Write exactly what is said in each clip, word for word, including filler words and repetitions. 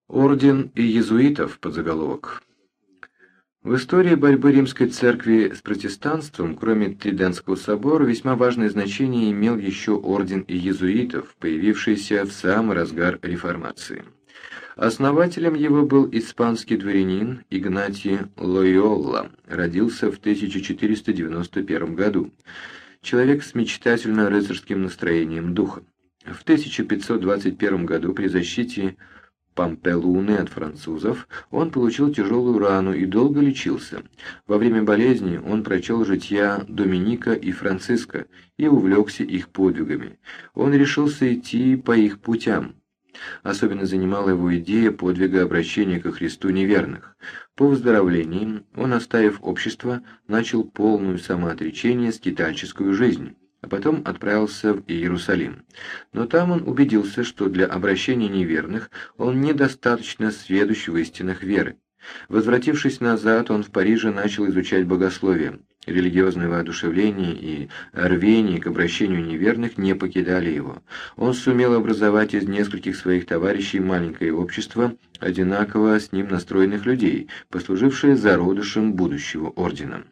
Орден иезуитов, подзаголовок. В истории борьбы Римской Церкви с протестанством, кроме Тридентского собора, весьма важное значение имел еще орден иезуитов, появившийся в самый разгар реформации. Основателем его был испанский дворянин Игнатий Лойолла, родился в тысяча четыреста девяносто первом году. Человек с мечтательно-рыцарским настроением духа. В тысяча пятьсот двадцать первом году при защите Пампелуны от французов он получил тяжелую рану и долго лечился. Во время болезни он прочел жития Доминика и Франциска и увлекся их подвигами. Он решился идти по их путям. Особенно занимала его идея подвига обращения ко Христу неверных. По выздоровлении он, оставив общество, начал полную самоотречение скитальческую жизнь, а потом отправился в Иерусалим. Но там он убедился, что для обращения неверных он недостаточно сведущ в истинах веры. Возвратившись назад, он в Париже начал изучать богословие. Религиозное воодушевление и рвение к обращению неверных не покидали его. Он сумел образовать из нескольких своих товарищей маленькое общество, одинаково с ним настроенных людей, послужившее зародышем будущего ордена.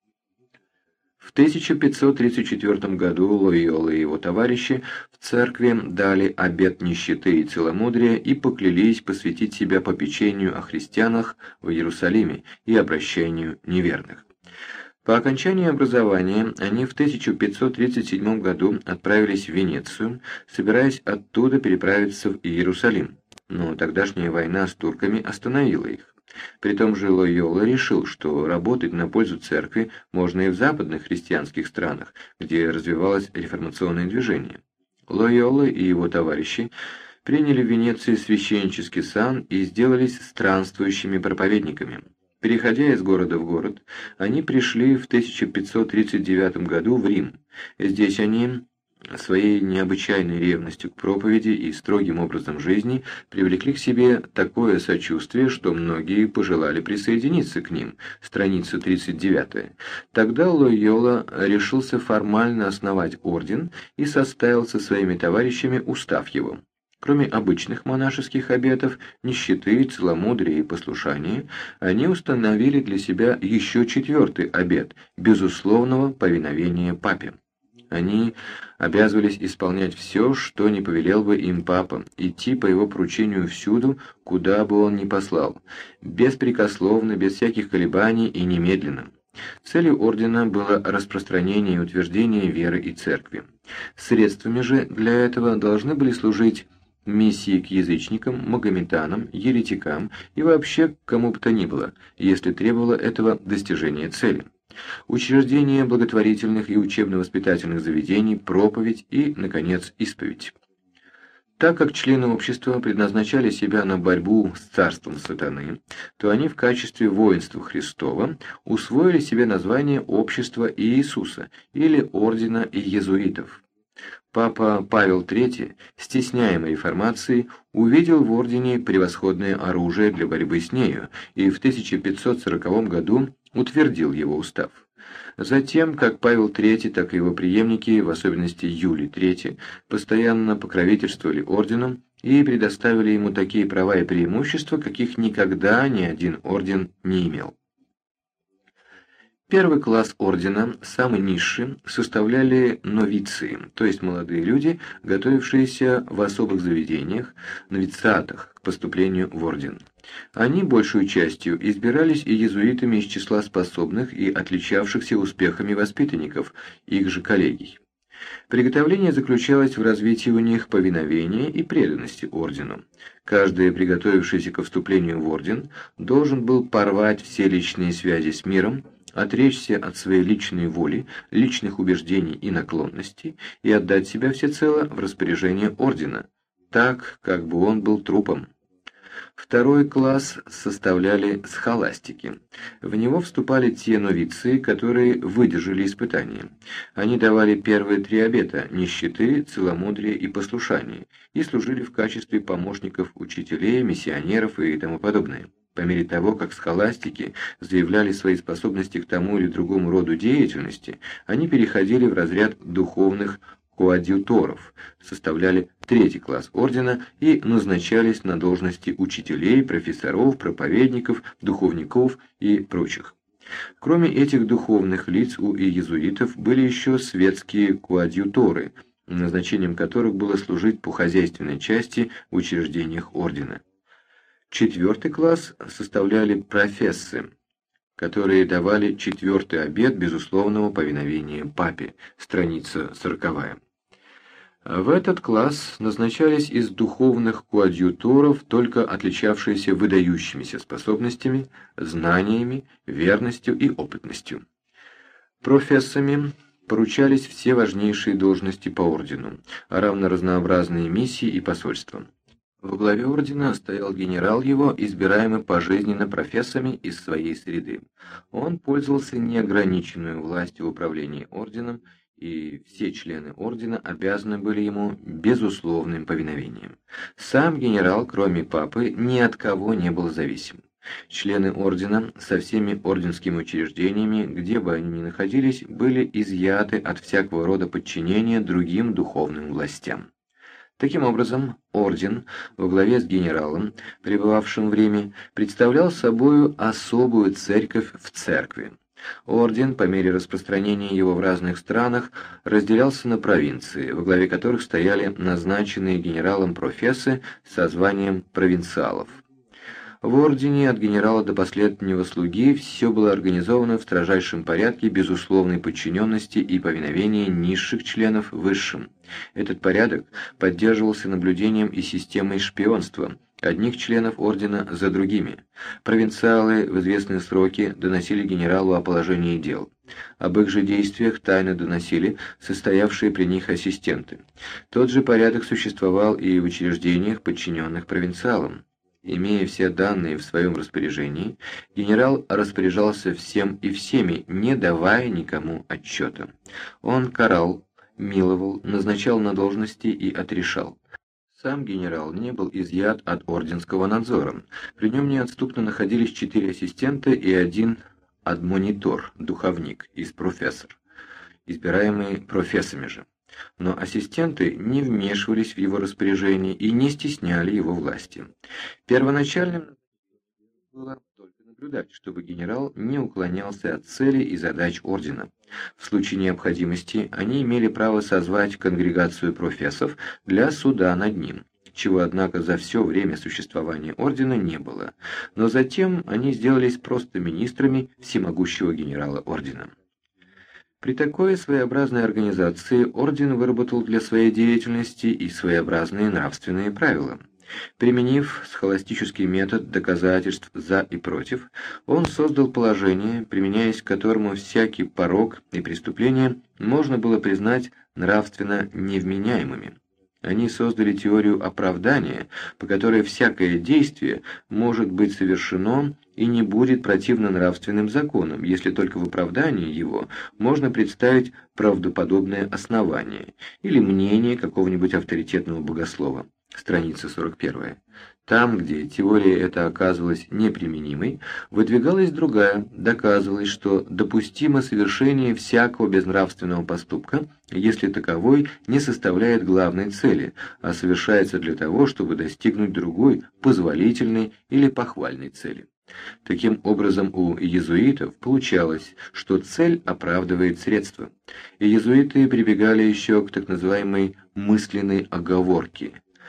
В тысяча пятьсот тридцать четвёртом году Лойолла и его товарищи в церкви дали обет нищеты и целомудрия и поклялись посвятить себя попечению о христианах в Иерусалиме и обращению неверных. По окончании образования они в тысяча пятьсот тридцать седьмом году отправились в Венецию, собираясь оттуда переправиться в Иерусалим, но тогдашняя война с турками остановила их. При том же Лойолла решил, что работать на пользу церкви можно и в западных христианских странах, где развивалось реформационное движение. Лойолла и его товарищи приняли в Венеции священнический сан и сделались странствующими проповедниками. Переходя из города в город, они пришли в тысяча пятьсот тридцать девятом году в Рим. Здесь они своей необычайной ревностью к проповеди и строгим образом жизни привлекли к себе такое сочувствие, что многие пожелали присоединиться к ним. Страница тридцать девятая. Тогда Лойолла решился формально основать орден и составил со своими товарищами устав его. Кроме обычных монашеских обетов, нищеты, целомудрия и послушания, они установили для себя еще четвертый обет – безусловного повиновения папе. Они обязывались исполнять все, что не повелел бы им папа, идти по его поручению всюду, куда бы он ни послал, беспрекословно, без всяких колебаний и немедленно. Целью ордена было распространение и утверждение веры и церкви. Средствами же для этого должны были служить миссии к язычникам, магометанам, еретикам и вообще к кому бы то ни было, если требовало этого достижения цели. Учреждение благотворительных и учебно-воспитательных заведений, проповедь и, наконец, исповедь. Так как члены общества предназначали себя на борьбу с царством сатаны, то они в качестве воинства Христова усвоили себе название Общества Иисуса или Ордена иезуитов. Папа Павел третий, стесняемый реформацией, увидел в ордене превосходное оружие для борьбы с нею и в тысяча пятьсот сороковом году утвердил его устав. Затем, как Павел третий, так и его преемники, в особенности Юлий третий, постоянно покровительствовали ордену и предоставили ему такие права и преимущества, каких никогда ни один орден не имел. Первый класс ордена, самый низший, составляли новиции, то есть молодые люди, готовившиеся в особых заведениях, новициатах, к поступлению в орден. Они большую частью избирались и иезуитами из числа способных и отличавшихся успехами воспитанников, их же коллегий. Приготовление заключалось в развитии у них повиновения и преданности ордену. Каждый, приготовившийся ко вступлению в орден, должен был порвать все личные связи с миром, отречься от своей личной воли, личных убеждений и наклонностей и отдать себя всецело в распоряжение ордена, так, как бы он был трупом. Второй класс составляли схоластики. В него вступали те новиции, которые выдержали испытания. Они давали первые три обета – нищеты, целомудрия и послушания, и служили в качестве помощников учителей, миссионеров и тому подобное. По мере того, как схоластики заявляли свои способности к тому или другому роду деятельности, они переходили в разряд духовных коадьюторов, составляли третий класс ордена и назначались на должности учителей, профессоров, проповедников, духовников и прочих. Кроме этих духовных лиц у иезуитов были еще светские коадьюторы, назначением которых было служить по хозяйственной части в учреждениях ордена. Четвертый класс составляли профессы, которые давали четвертый обет безусловного повиновения папе, страница сороковая. В этот класс назначались из духовных коадьюторов только отличавшиеся выдающимися способностями, знаниями, верностью и опытностью. Профессами поручались все важнейшие должности по ордену, а равно разнообразные миссии и посольства. Во главе ордена стоял генерал его, избираемый пожизненно профессами из своей среды. Он пользовался неограниченной властью в управлении орденом, и все члены ордена обязаны были ему безусловным повиновением. Сам генерал, кроме папы, ни от кого не был зависим. Члены ордена со всеми орденскими учреждениями, где бы они ни находились, были изъяты от всякого рода подчинения другим духовным властям. Таким образом, орден во главе с генералом, пребывавшим в Риме, представлял собою особую церковь в церкви. Орден, по мере распространения его в разных странах, разделялся на провинции, во главе которых стояли назначенные генералом профессы со званием провинциалов. В ордене от генерала до последнего слуги все было организовано в строжайшем порядке безусловной подчиненности и повиновения низших членов высшим. Этот порядок поддерживался наблюдением и системой шпионства одних членов ордена за другими. Провинциалы в известные сроки доносили генералу о положении дел. Об их же действиях тайно доносили состоявшие при них ассистенты. Тот же порядок существовал и в учреждениях, подчиненных провинциалам. Имея все данные в своем распоряжении, генерал распоряжался всем и всеми, не давая никому отчета. Он карал, миловал, назначал на должности и отрешал. Сам генерал не был изъят от орденского надзора. При нем неотступно находились четыре ассистента и один адмонитор, духовник, из профессор, избираемый профессами же. Но ассистенты не вмешивались в его распоряжение и не стесняли его власти. Первоначальным было только наблюдать, чтобы генерал не уклонялся от целей и задач ордена. В случае необходимости они имели право созвать конгрегацию профессов для суда над ним, чего, однако, за все время существования ордена не было, но затем они сделались просто министрами всемогущего генерала ордена. При такой своеобразной организации орден выработал для своей деятельности и своеобразные нравственные правила. Применив схоластический метод доказательств за и против, он создал положение, применяясь к которому всякий порок и преступление можно было признать нравственно невменяемыми. Они создали теорию оправдания, по которой всякое действие может быть совершено и не будет противно нравственным законам, если только в оправдании его можно представить правдоподобное основание или мнение какого-нибудь авторитетного богослова. Страница сорок первая. Там, где теория эта оказывалась неприменимой, выдвигалась другая, доказывалось, что допустимо совершение всякого безнравственного поступка, если таковой не составляет главной цели, а совершается для того, чтобы достигнуть другой, позволительной или похвальной цели. Таким образом, у иезуитов получалось, что цель оправдывает средства. Иезуиты прибегали еще к так называемой мысленной оговорке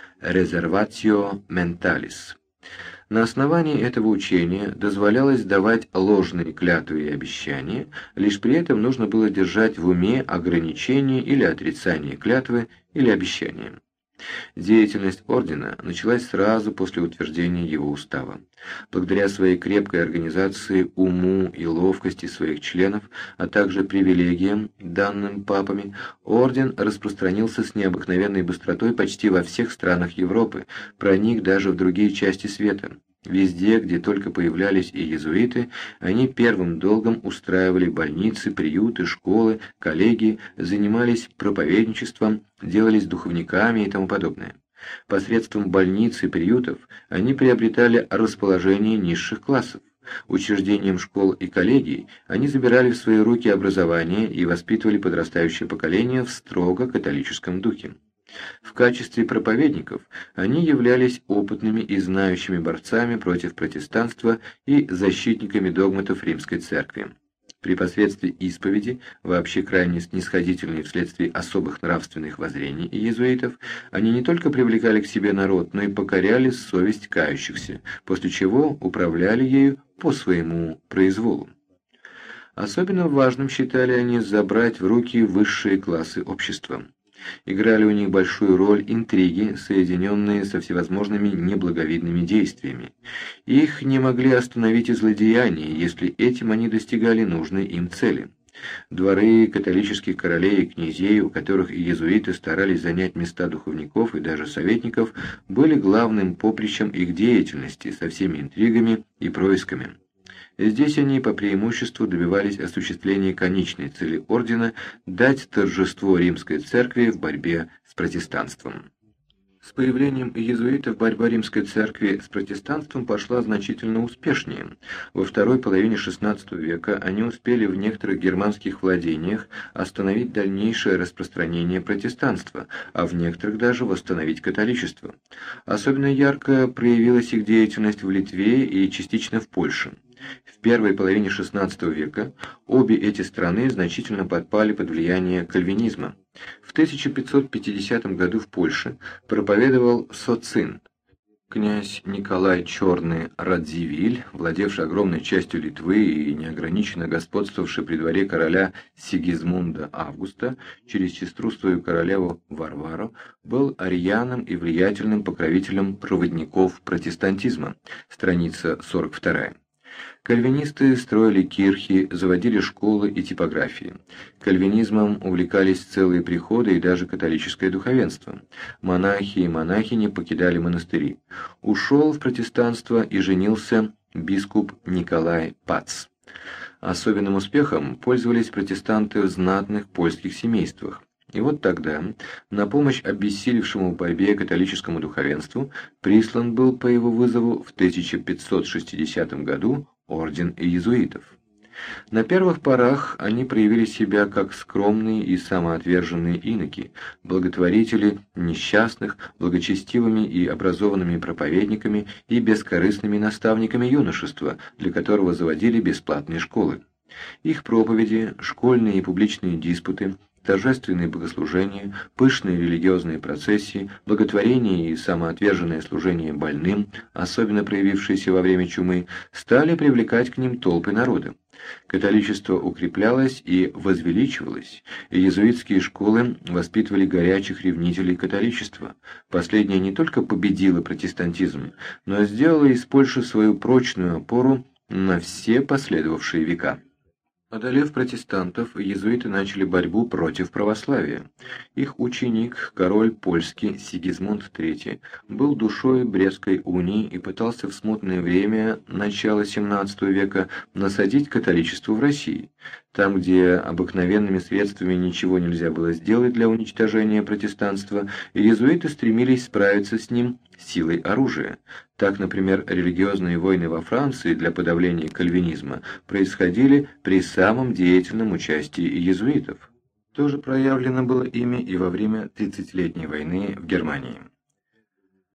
«reservatio mentalis». На основании этого учения дозволялось давать ложные клятвы и обещания, лишь при этом нужно было держать в уме ограничение или отрицание клятвы или обещания. Деятельность ордена началась сразу после утверждения его устава. Благодаря своей крепкой организации, уму и ловкости своих членов, а также привилегиям, данным папами, орден распространился с необыкновенной быстротой почти во всех странах Европы, проник даже в другие части света. Везде, где только появлялись и иезуиты, они первым долгом устраивали больницы, приюты, школы, коллегии, занимались проповедничеством, делались духовниками и тому подобное. Посредством больниц и приютов они приобретали расположение низших классов. Учреждением школ и коллегий они забирали в свои руки образование и воспитывали подрастающее поколение в строго католическом духе. В качестве проповедников они являлись опытными и знающими борцами против протестанства и защитниками догматов Римской Церкви. При посредстве исповеди, вообще крайне снисходительной вследствие особых нравственных воззрений иезуитов, они не только привлекали к себе народ, но и покоряли совесть кающихся, после чего управляли ею по своему произволу. Особенно важным считали они забрать в руки высшие классы общества. Играли у них большую роль интриги, соединенные со всевозможными неблаговидными действиями. Их не могли остановить и злодеяния, если этим они достигали нужной им цели. Дворы католических королей и князей, у которых иезуиты старались занять места духовников и даже советников, были главным поприщем их деятельности со всеми интригами и происками. Здесь они по преимуществу добивались осуществления конечной цели ордена – дать торжество Римской Церкви в борьбе с протестанством. С появлением иезуитов борьба Римской Церкви с протестанством пошла значительно успешнее. Во второй половине шестнадцатого века они успели в некоторых германских владениях остановить дальнейшее распространение протестанства, а в некоторых даже восстановить католичество. Особенно ярко проявилась их деятельность в Литве и частично в Польше. В первой половине шестнадцатого века обе эти страны значительно подпали под влияние кальвинизма. В тысяча пятьсот пятидесятом году в Польше проповедовал Социн, князь Николай Черный Радзивиль, владевший огромной частью Литвы и неограниченно господствовавший при дворе короля Сигизмунда Августа, через сестру свою королеву Варвару, был арианом и влиятельным покровителем проводников протестантизма. Страница сорок вторая. Кальвинисты строили кирхи, заводили школы и типографии. Кальвинизмом увлекались целые приходы и даже католическое духовенство. Монахи и монахини покидали монастыри. Ушел в протестанство и женился бископ Николай Пац. Особенным успехом пользовались протестанты в знатных польских семействах. И вот тогда на помощь обессилевшему в борьбе католическому духовенству прислан был по его вызову в тысяча пятьсот шестидесятом году орден иезуитов. На первых порах они проявили себя как скромные и самоотверженные иноки, благотворители несчастных, благочестивыми и образованными проповедниками и бескорыстными наставниками юношества, для которого заводили бесплатные школы. Их проповеди, школьные и публичные диспуты, торжественные богослужения, пышные религиозные процессии, благотворение и самоотверженное служение больным, особенно проявившиеся во время чумы, стали привлекать к ним толпы народа. Католичество укреплялось и возвеличивалось, и иезуитские школы воспитывали горячих ревнителей католичества. Последнее не только победило протестантизм, но и сделало из Польши свою прочную опору на все последовавшие века. Одолев протестантов, иезуиты начали борьбу против православия. Их ученик, король польский Сигизмунд третий, был душой Брестской унии и пытался в смутное время, начала семнадцатого века, насадить католичество в России. Там, где обыкновенными средствами ничего нельзя было сделать для уничтожения протестанства, иезуиты стремились справиться с ним силой оружия. Так, например, религиозные войны во Франции для подавления кальвинизма происходили при самом деятельном участии иезуитов. То же проявлено было ими и во время тридцатилетней войны в Германии.